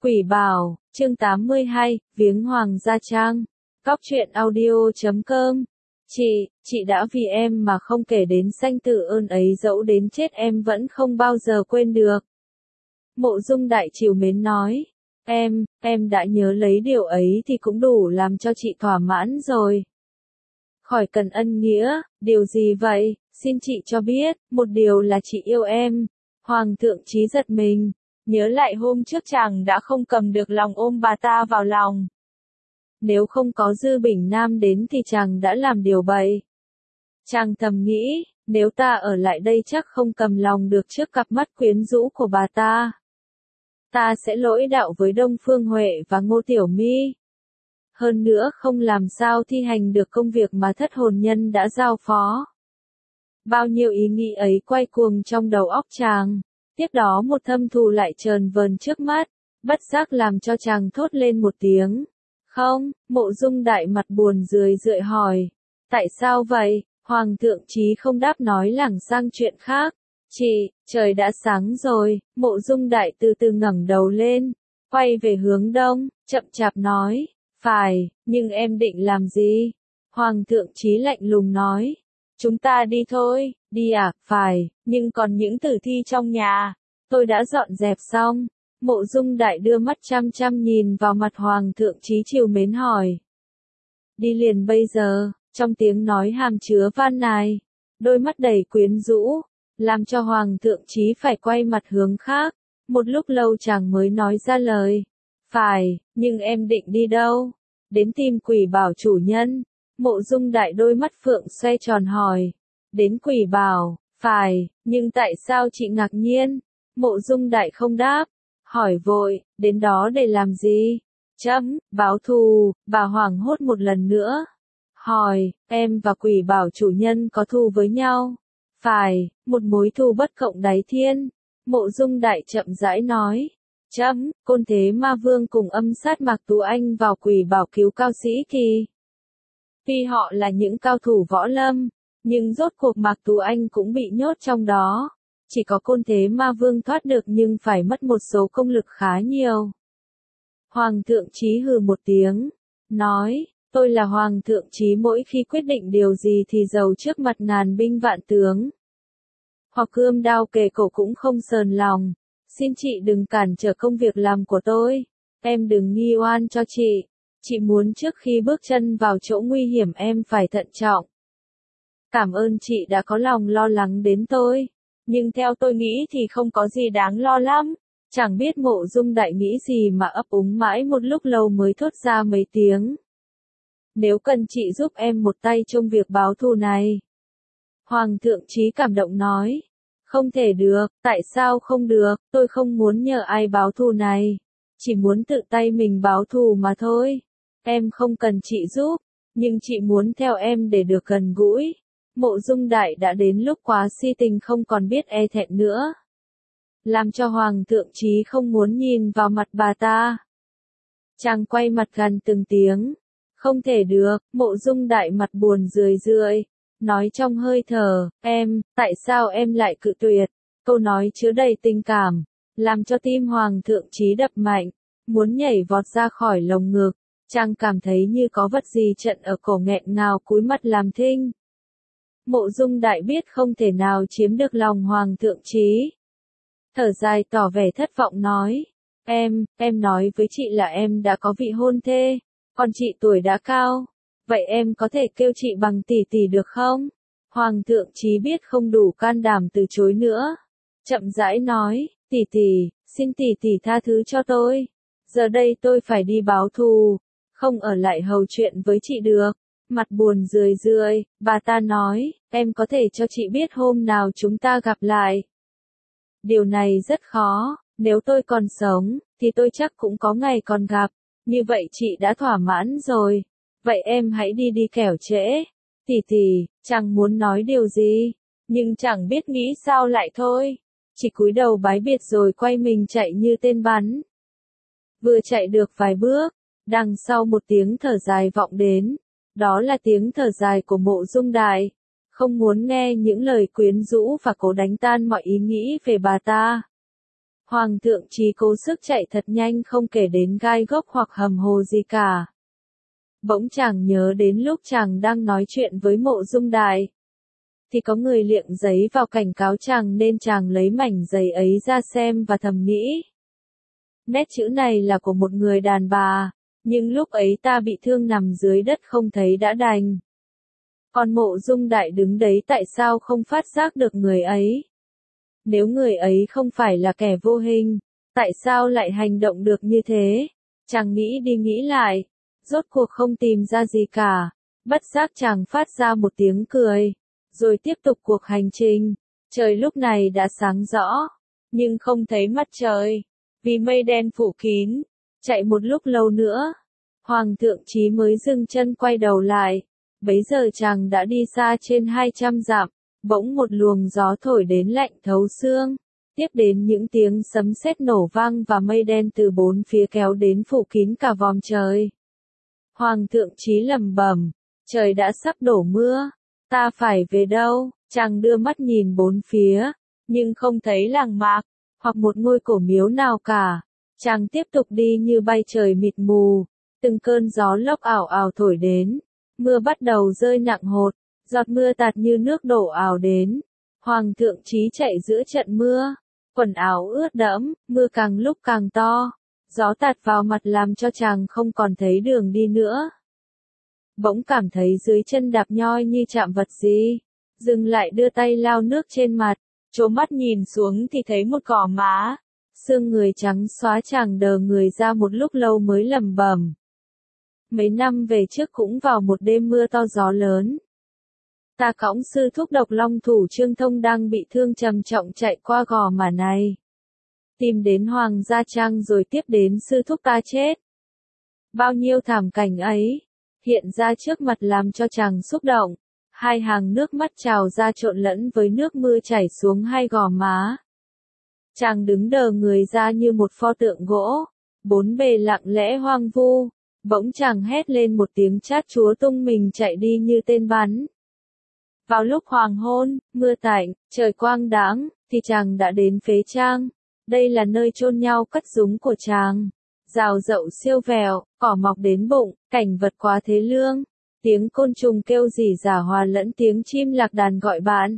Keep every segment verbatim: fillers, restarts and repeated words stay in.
Quỷ Bảo, chương tám mươi hai, viếng Hoàng gia trang. Cóc truyện audio chấm com. Chị, chị đã vì em mà không kể đến sanh tử ơn ấy, dẫu đến chết em vẫn không bao giờ quên được. Mộ Dung Đại trìu mến nói. Em, em đã nhớ lấy điều ấy thì cũng đủ làm cho chị thỏa mãn rồi. Khỏi cần ân nghĩa, điều gì vậy, xin chị cho biết, một điều là chị yêu em. Hoàng thượng Chí giật mình, nhớ lại hôm trước chàng đã không cầm được lòng ôm bà ta vào lòng. Nếu không có Dư Bình Nam đến thì chàng đã làm điều bậy. Chàng thầm nghĩ, nếu ta ở lại đây chắc không cầm lòng được trước cặp mắt quyến rũ của bà ta. Ta sẽ lỗi đạo với Đông Phương Huệ và Ngô Tiểu My. Hơn nữa không làm sao thi hành được công việc mà thất hồn nhân đã giao phó. Bao nhiêu ý nghĩ ấy quay cuồng trong đầu óc chàng. Tiếp đó một thâm thù lại chờn vờn trước mắt, bất giác làm cho chàng thốt lên một tiếng. Không, Mộ Dung Đại mặt buồn rười rượi hỏi. Tại sao vậy? Hoàng thượng Chí không đáp nói lảng sang chuyện khác. Chị, trời đã sáng rồi. Mộ Dung Đại từ từ ngẩng đầu lên, quay về hướng đông, chậm chạp nói. Phải, nhưng em định làm gì? Hoàng thượng Chí lạnh lùng nói. Chúng ta đi thôi. Đi à? Phải, nhưng còn những tử thi trong nhà, tôi đã dọn dẹp xong. Mộ Dung Đại đưa mắt chăm chăm nhìn vào mặt Hoàng thượng Chí trìu mến hỏi. Đi liền bây giờ, trong tiếng nói hàm chứa van nài, đôi mắt đầy quyến rũ, làm cho Hoàng thượng Chí phải quay mặt hướng khác. Một lúc lâu chàng mới nói ra lời. Phải, nhưng em định đi đâu? Đến tìm Quỷ Bảo chủ nhân. Mộ Dung Đại đôi mắt phượng xoay tròn hỏi. Đến Quỷ Bảo, phải, nhưng tại sao chị ngạc nhiên? Mộ Dung Đại không đáp, hỏi vội, đến đó để làm gì? Chấm, báo thù. Bà hoảng hốt một lần nữa. Hỏi, em và Quỷ Bảo chủ nhân có thù với nhau? Phải, một mối thù bất cộng đáy thiên. Mộ Dung Đại chậm rãi nói. Chấm, Côn Thế Ma Vương cùng âm sát Mạc Tú Anh vào Quỷ Bảo cứu cao sĩ Kỳ. Tuy họ là những cao thủ võ lâm, nhưng rốt cuộc Mạc Tú Anh cũng bị nhốt trong đó. Chỉ có Côn Thế Ma Vương thoát được nhưng phải mất một số công lực khá nhiều. Hoàng thượng Chí hừ một tiếng, nói, tôi là Hoàng thượng Chí, mỗi khi quyết định điều gì thì giàu trước mặt ngàn binh vạn tướng. Hoặc cương đao kề cổ cũng không sờn lòng. Xin chị đừng cản trở công việc làm của tôi. Em đừng nghi oan cho chị. Chị muốn trước khi bước chân vào chỗ nguy hiểm em phải thận trọng. Cảm ơn chị đã có lòng lo lắng đến tôi. Nhưng theo tôi nghĩ thì không có gì đáng lo lắm. Chẳng biết Mộ Dung Đại nghĩ gì mà ấp úng mãi một lúc lâu mới thốt ra mấy tiếng. Nếu cần chị giúp em một tay trong việc báo thù này. Hoàng thượng Chí cảm động nói. Không thể được, tại sao không được, tôi không muốn nhờ ai báo thù này. Chỉ muốn tự tay mình báo thù mà thôi. Em không cần chị giúp, nhưng chị muốn theo em để được gần gũi. Mộ Dung Đại đã đến lúc quá si tình không còn biết e thẹn nữa. Làm cho Hoàng thượng Chí không muốn nhìn vào mặt bà ta. Chàng quay mặt gần từng tiếng. Không thể được, Mộ Dung Đại mặt buồn rười rượi. Nói trong hơi thở, em, tại sao em lại cự tuyệt? Câu nói chứa đầy tình cảm, làm cho tim Hoàng thượng Chí đập mạnh, muốn nhảy vọt ra khỏi lồng ngực. Chàng cảm thấy như có vật gì trận ở cổ, nghẹn ngào cúi mặt làm thinh. Mộ Dung Đại biết không thể nào chiếm được lòng Hoàng thượng Chí. Thở dài tỏ vẻ thất vọng nói, em, em nói với chị là em đã có vị hôn thê, còn chị tuổi đã cao. Vậy em có thể kêu chị bằng tỷ tỷ được không? Hoàng thượng Chí biết không đủ can đảm từ chối nữa. Chậm rãi nói, tỷ tỷ, xin tỷ tỷ tha thứ cho tôi. Giờ đây tôi phải đi báo thù, không ở lại hầu chuyện với chị được. Mặt buồn rười rượi, bà ta nói, em có thể cho chị biết hôm nào chúng ta gặp lại. Điều này rất khó, nếu tôi còn sống, thì tôi chắc cũng có ngày còn gặp. Như vậy chị đã thỏa mãn rồi. Vậy em hãy đi đi kẻo trễ. Tỷ tỷ, chẳng muốn nói điều gì, nhưng chẳng biết nghĩ sao lại thôi. Chỉ cúi đầu bái biệt rồi quay mình chạy như tên bắn. Vừa chạy được vài bước, đằng sau một tiếng thở dài vọng đến. Đó là tiếng thở dài của Mộ Dung Đại. Không muốn nghe những lời quyến rũ và cố đánh tan mọi ý nghĩ về bà ta. Hoàng thượng Chí cố sức chạy thật nhanh không kể đến gai góc hoặc hầm hồ gì cả. Bỗng chàng nhớ đến lúc chàng đang nói chuyện với Mộ Dung Đại, thì có người liệng giấy vào cảnh cáo chàng nên chàng lấy mảnh giấy ấy ra xem và thầm nghĩ. Nét chữ này là của một người đàn bà, nhưng lúc ấy ta bị thương nằm dưới đất không thấy đã đành. Còn Mộ Dung Đại đứng đấy tại sao không phát giác được người ấy? Nếu người ấy không phải là kẻ vô hình, tại sao lại hành động được như thế? Chàng nghĩ đi nghĩ lại, rốt cuộc không tìm ra gì cả, bất giác chàng phát ra một tiếng cười, rồi tiếp tục cuộc hành trình. Trời lúc này đã sáng rõ, nhưng không thấy mặt trời, vì mây đen phủ kín. Chạy một lúc lâu nữa, Hoàng thượng Chí mới dừng chân quay đầu lại. Bấy giờ chàng đã đi xa trên hai trăm dặm, bỗng một luồng gió thổi đến lạnh thấu xương, tiếp đến những tiếng sấm sét nổ vang và mây đen từ bốn phía kéo đến phủ kín cả vòm trời. Hoàng thượng Chí lẩm bẩm, trời đã sắp đổ mưa, ta phải về đâu? Chàng đưa mắt nhìn bốn phía, nhưng không thấy làng mạc, hoặc một ngôi cổ miếu nào cả. Chàng tiếp tục đi như bay trời mịt mù, từng cơn gió lốc ảo ảo thổi đến, mưa bắt đầu rơi nặng hột, giọt mưa tạt như nước đổ ảo đến. Hoàng thượng Chí chạy giữa trận mưa, quần áo ướt đẫm, mưa càng lúc càng to, gió tạt vào mặt làm cho chàng không còn thấy đường đi nữa. Bỗng cảm thấy dưới chân đạp nhoi như chạm vật gì, dừng lại đưa tay lau nước trên mặt, trố mắt nhìn xuống thì thấy một gò má, xương người trắng xóa. Chàng đờ người ra một lúc lâu mới lẩm bẩm. Mấy năm về trước cũng vào một đêm mưa to gió lớn, ta cõng sư thúc Độc Long thủ Trương Thông đang bị thương trầm trọng chạy qua gò má này, tìm đến Hoàng Gia Trang rồi tiếp đến sư thúc ta chết. Bao nhiêu thảm cảnh ấy hiện ra trước mặt làm cho chàng xúc động, hai hàng nước mắt trào ra trộn lẫn với nước mưa chảy xuống hai gò má. Chàng đứng đờ người ra như một pho tượng gỗ, bốn bề lặng lẽ hoang vu. Bỗng chàng hét lên một tiếng chát chúa tung mình chạy đi như tên bắn. Vào lúc hoàng hôn, mưa tạnh, trời quang đãng, thì chàng đã đến Phế Trang. Đây là nơi chôn nhau cất dúng của chàng. Rào rậu siêu vẹo, cỏ mọc đến bụng, cảnh vật quá thế lương. Tiếng côn trùng kêu rỉ rả hòa lẫn tiếng chim lạc đàn gọi bạn,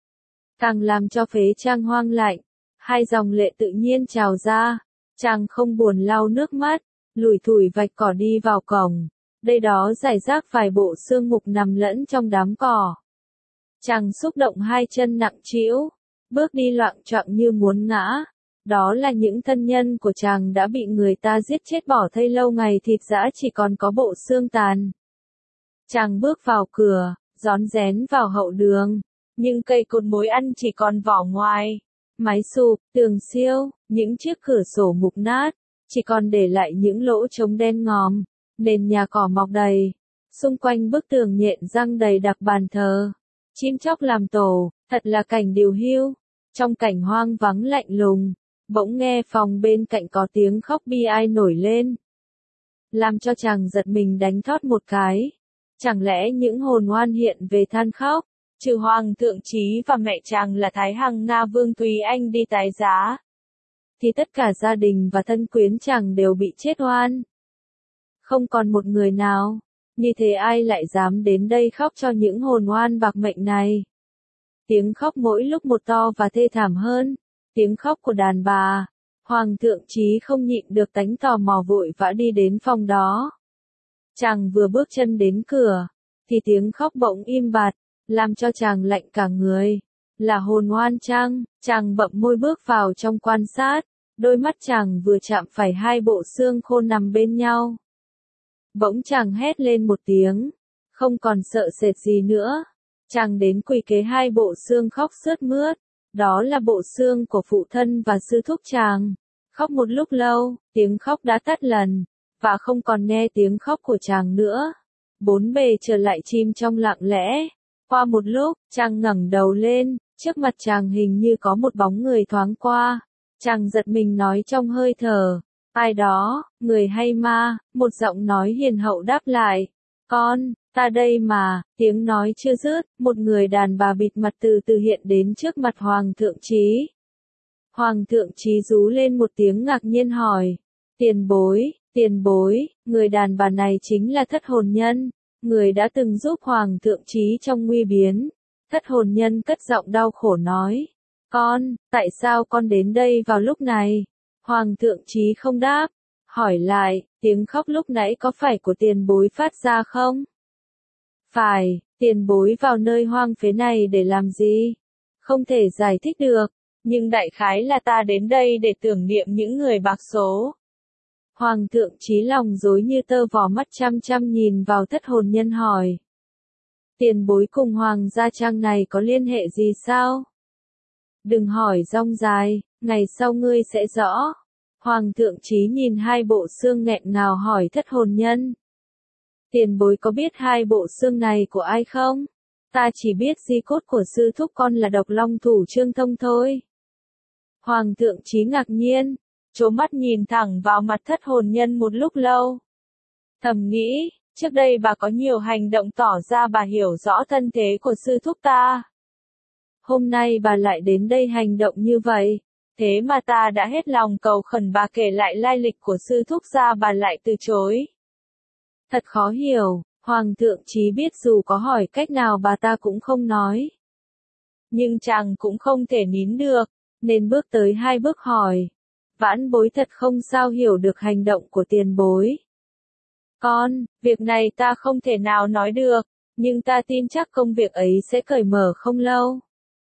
càng làm cho Phế Trang hoang lạnh. Hai dòng lệ tự nhiên trào ra. Chàng không buồn lau nước mắt, lủi thủi vạch cỏ đi vào cổng. Đây đó rải rác vài bộ xương mục nằm lẫn trong đám cỏ. Chàng xúc động hai chân nặng trĩu, bước đi loạng choạng như muốn ngã. Đó là những thân nhân của chàng đã bị người ta giết chết bỏ thây lâu ngày, thịt giã chỉ còn có bộ xương tàn. Chàng bước vào cửa, rón rén vào hậu đường, nhưng cây cột mối ăn chỉ còn vỏ ngoài. Mái sụp, tường xiêu, những chiếc cửa sổ mục nát, chỉ còn để lại những lỗ trống đen ngòm. Nền nhà cỏ mọc đầy, xung quanh bức tường nhện răng đầy đặc bàn thờ. Chim chóc làm tổ, thật là cảnh điều hiu. Trong cảnh hoang vắng lạnh lùng, bỗng nghe phòng bên cạnh có tiếng khóc bi ai nổi lên, làm cho chàng giật mình đánh thót một cái. Chẳng lẽ những hồn oan hiện về than khóc? Trừ Hoàng thượng Chí và mẹ chàng là Thái Hằng Nga Vương Thúy Anh đi tái giá, thì tất cả gia đình và thân quyến chàng đều bị chết oan. Không còn một người nào. Như thế ai lại dám đến đây khóc cho những hồn oan bạc mệnh này? Tiếng khóc mỗi lúc một to và thê thảm hơn. Tiếng khóc của đàn bà. Hoàng thượng Chí không nhịn được tánh tò mò vội vã đi đến phòng đó. Chàng vừa bước chân đến cửa, thì tiếng khóc bỗng im bặt, làm cho chàng lạnh cả người. Là hồn oan chăng? Chàng bậm môi bước vào trong quan sát. Đôi mắt chàng vừa chạm phải hai bộ xương khô nằm bên nhau. Bỗng chàng hét lên một tiếng, không còn sợ sệt gì nữa. Chàng đến quỳ kế hai bộ xương khóc sướt mướt. Đó là bộ xương của phụ thân và sư thúc chàng. Khóc một lúc lâu, tiếng khóc đã tắt lần, và không còn nghe tiếng khóc của chàng nữa. Bốn bề trở lại chim trong lặng lẽ. Qua một lúc, chàng ngẩng đầu lên, trước mặt chàng hình như có một bóng người thoáng qua. Chàng giật mình nói trong hơi thở, ai đó, người hay ma? Một giọng nói hiền hậu đáp lại, con, ta đây mà. Tiếng nói chưa dứt, một người đàn bà bịt mặt từ từ hiện đến trước mặt Hoàng thượng Chí. Hoàng thượng Chí rú lên một tiếng ngạc nhiên hỏi. Tiền bối, tiền bối, người đàn bà này chính là thất hồn nhân, người đã từng giúp Hoàng thượng Chí trong nguy biến. Thất hồn nhân cất giọng đau khổ nói. Con, tại sao con đến đây vào lúc này? Hoàng thượng Chí không đáp. Hỏi lại, tiếng khóc lúc nãy có phải của tiền bối phát ra không? Phải, tiền bối vào nơi hoang phế này để làm gì? Không thể giải thích được, nhưng đại khái là ta đến đây để tưởng niệm những người bạc số. Hoàng thượng Chí lòng rối như tơ vò, mắt chăm chăm nhìn vào thất hồn nhân hỏi. Tiền bối cùng Hoàng gia trang này có liên hệ gì sao? Đừng hỏi rong dài, ngày sau ngươi sẽ rõ. Hoàng thượng Chí nhìn hai bộ xương nghẹn ngào hỏi thất hồn nhân. Tiền bối có biết hai bộ xương này của ai không? Ta chỉ biết di cốt của sư thúc con là độc long thủ Trương Thông thôi. Hoàng thượng Chí ngạc nhiên, trố mắt nhìn thẳng vào mặt thất hồn nhân một lúc lâu. Thầm nghĩ, trước đây bà có nhiều hành động tỏ ra bà hiểu rõ thân thế của sư thúc ta. Hôm nay bà lại đến đây hành động như vậy, thế mà ta đã hết lòng cầu khẩn bà kể lại lai lịch của sư thúc ra bà lại từ chối. Thật khó hiểu, Hoàng thượng Chí biết dù có hỏi cách nào bà ta cũng không nói. Nhưng chàng cũng không thể nín được, nên bước tới hai bước hỏi. Vãn bối thật không sao hiểu được hành động của tiền bối. Con, việc này ta không thể nào nói được, nhưng ta tin chắc công việc ấy sẽ cởi mở không lâu.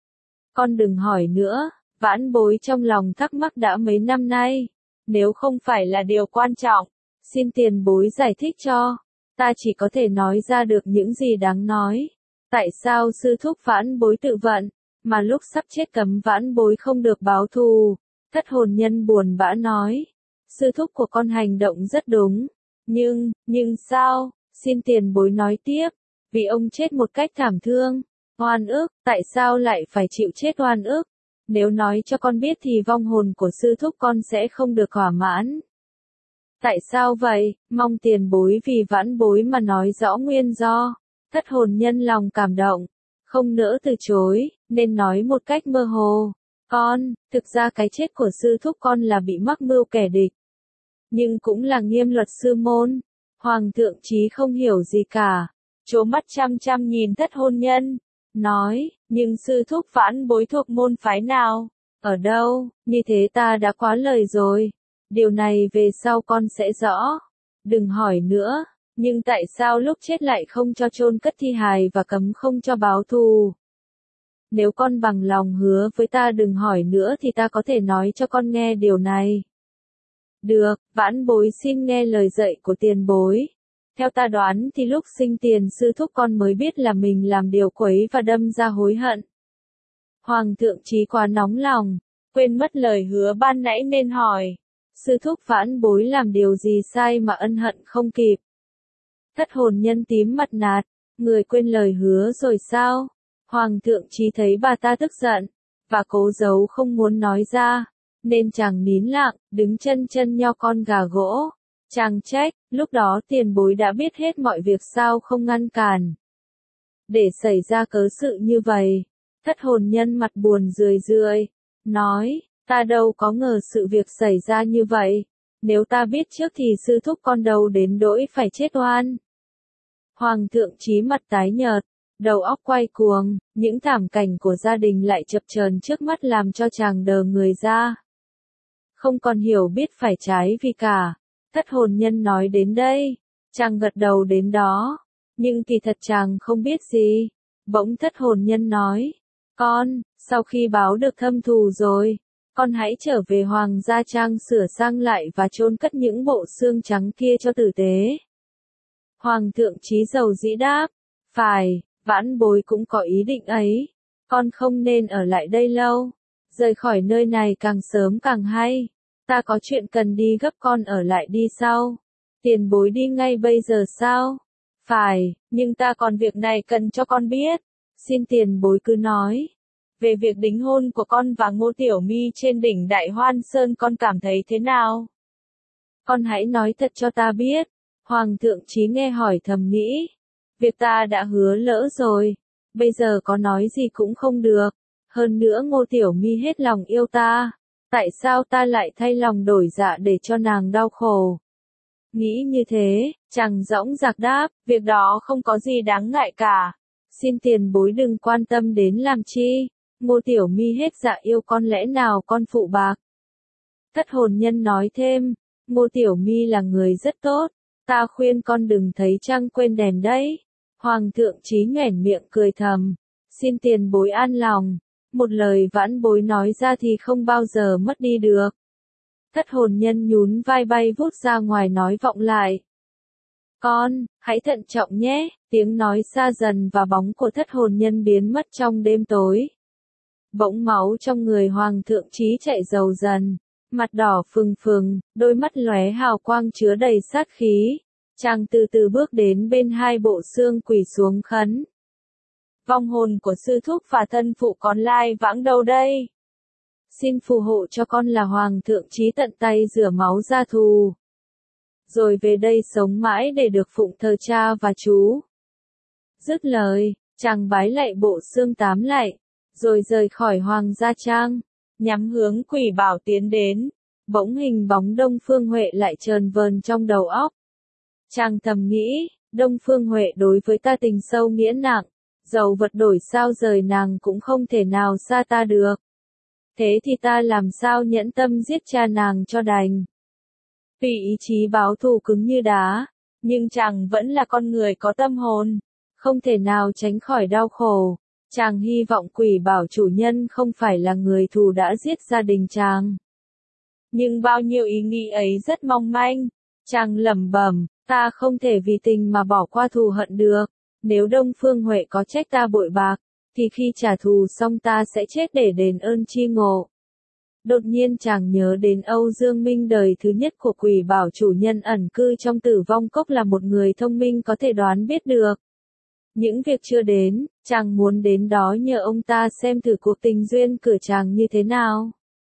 Con đừng hỏi nữa, vãn bối trong lòng thắc mắc đã mấy năm nay. Nếu không phải là điều quan trọng, xin tiền bối giải thích cho. Ta chỉ có thể nói ra được những gì đáng nói. Tại sao sư thúc vãn bối tự vận, mà lúc sắp chết cấm vãn bối không được báo thù? Thất hồn nhân buồn bã nói. Sư thúc của con hành động rất đúng. Nhưng, nhưng sao? Xin tiền bối nói tiếp. Vì ông chết một cách thảm thương. Oan ức, tại sao lại phải chịu chết oan ức? Nếu nói cho con biết thì vong hồn của sư thúc con sẽ không được thỏa mãn. Tại sao vậy? Mong tiền bối vì vãn bối mà nói rõ nguyên do. Thất hồn nhân lòng cảm động, không nỡ từ chối, nên nói một cách mơ hồ. Con, thực ra cái chết của sư thúc con là bị mắc mưu kẻ địch. Nhưng cũng là nghiêm luật sư môn. Hoàng thượng Chí không hiểu gì cả. Trố mắt chăm chăm nhìn thất hồn nhân. Nói, nhưng sư thúc vãn bối thuộc môn phái nào? Ở đâu? Như thế ta đã quá lời rồi. Điều này về sau con sẽ rõ. Đừng hỏi nữa. Nhưng tại sao lúc chết lại không cho chôn cất thi hài và cấm không cho báo thù? Nếu con bằng lòng hứa với ta đừng hỏi nữa thì ta có thể nói cho con nghe điều này. Được, vãn bối xin nghe lời dạy của tiền bối. Theo ta đoán thì lúc sinh tiền sư thúc con mới biết là mình làm điều quấy và đâm ra hối hận. Hoàng thượng Chí quá nóng lòng, quên mất lời hứa ban nãy nên hỏi. Sư thúc vãn bối làm điều gì sai mà ân hận không kịp? Thất hồn nhân tím mặt nạt, người quên lời hứa rồi sao? Hoàng thượng Chí thấy bà ta tức giận, và cố giấu không muốn nói ra, nên chàng nín lặng, đứng chân chân nho con gà gỗ. Chàng trách, lúc đó tiền bối đã biết hết mọi việc sao không ngăn cản. Để xảy ra cớ sự như vậy, thất hồn nhân mặt buồn rười rượi, nói, ta đâu có ngờ sự việc xảy ra như vậy, nếu ta biết trước thì sư thúc con đâu đến nỗi phải chết oan. Hoàng thượng Chí mặt tái nhợt, đầu óc quay cuồng, những thảm cảnh của gia đình lại chập chờn trước mắt làm cho chàng đờ người ra. Không còn hiểu biết phải trái vì cả. Thất hồn nhân nói đến đây, chàng gật đầu đến đó, nhưng kỳ thật chàng không biết gì. Bỗng thất hồn nhân nói, con, sau khi báo được thâm thù rồi, con hãy trở về Hoàng gia trang sửa sang lại và chôn cất những bộ xương trắng kia cho tử tế. Hoàng thượng Chí dầu dĩ đáp, phải, vãn bối cũng có ý định ấy, con không nên ở lại đây lâu, rời khỏi nơi này càng sớm càng hay. Ta có chuyện cần đi gấp, con ở lại đi sau. Tiền bối đi ngay bây giờ sao? Phải, nhưng ta còn việc này cần cho con biết. Xin tiền bối cứ nói. Về việc đính hôn của con và Ngô Tiểu My trên đỉnh Đại Hoan Sơn con cảm thấy thế nào? Con hãy nói thật cho ta biết. Hoàng thượng Chí nghe hỏi thầm nghĩ. Việc ta đã hứa lỡ rồi. Bây giờ có nói gì cũng không được. Hơn nữa Ngô Tiểu My hết lòng yêu ta. Tại sao ta lại thay lòng đổi dạ để cho nàng đau khổ? Nghĩ như thế, chàng dõng dạc đáp, việc đó không có gì đáng ngại cả. Xin tiền bối đừng quan tâm đến làm chi. Ngô Tiểu Mi hết dạ yêu con lẽ nào con phụ bạc. Thất hồn nhân nói thêm, Ngô Tiểu Mi là người rất tốt, ta khuyên con đừng thấy trăng quên đèn đấy. Hoàng thượng Chí nhoẻn miệng cười thầm, xin tiền bối an lòng, một lời vãn bối nói ra thì không bao giờ mất đi được. Thất hồn nhân nhún vai bay vút ra ngoài nói vọng lại. Con, hãy thận trọng nhé, tiếng nói xa dần và bóng của thất hồn nhân biến mất trong đêm tối. Bỗng máu trong người Hoàng thượng Chí chạy dầu dần, mặt đỏ phừng phừng, đôi mắt lóe hào quang chứa đầy sát khí. Chàng từ từ bước đến bên hai bộ xương quỳ xuống khấn. Vong hồn của sư thúc và thân phụ con lai vãng đâu đây? Xin phù hộ cho con là Hoàng thượng Chí tận tay rửa máu ra thù. Rồi về đây sống mãi để được phụng thờ cha và chú. Dứt lời, chàng bái lạy bộ xương tám lạy, rồi rời khỏi Hoàng gia trang, nhắm hướng Quỷ Bảo tiến đến. Bỗng hình bóng Đông Phương Huệ lại chờn vờn trong đầu óc. Chàng thầm nghĩ, Đông Phương Huệ đối với ta tình sâu nghĩa nặng, dầu vật đổi sao rời nàng cũng không thể nào xa ta được. Thế thì ta làm sao nhẫn tâm giết cha nàng cho đành. Tuy ý chí báo thù cứng như đá, nhưng chàng vẫn là con người có tâm hồn, không thể nào tránh khỏi đau khổ. Chàng hy vọng Quỷ Bảo chủ nhân không phải là người thù đã giết gia đình chàng. Nhưng bao nhiêu ý nghĩ ấy rất mong manh. Chàng lẩm bẩm, ta không thể vì tình mà bỏ qua thù hận được. Nếu Đông Phương Huệ có trách ta bội bạc, thì khi trả thù xong ta sẽ chết để đền ơn chi ngộ. Đột nhiên chàng nhớ đến Âu Dương Minh đời thứ nhất của Quỷ Bảo chủ nhân ẩn cư trong Tử Vong Cốc là một người thông minh có thể đoán biết được. Những việc chưa đến, chàng muốn đến đó nhờ ông ta xem thử cuộc tình duyên cửa chàng như thế nào.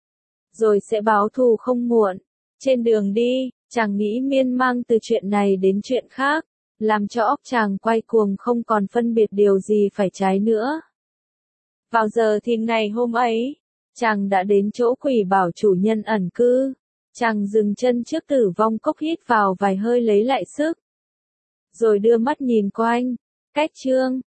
Rồi sẽ báo thù không muộn. Trên đường đi, chàng nghĩ miên man từ chuyện này đến chuyện khác, làm cho óc chàng quay cuồng không còn phân biệt điều gì phải trái nữa. Vào giờ thìn ngày hôm ấy, chàng đã đến chỗ Quỷ Bảo chủ nhân ẩn cư. Chàng dừng chân trước Tử Vong Cốc hít vào vài hơi lấy lại sức. Rồi đưa mắt nhìn quanh. Cách chương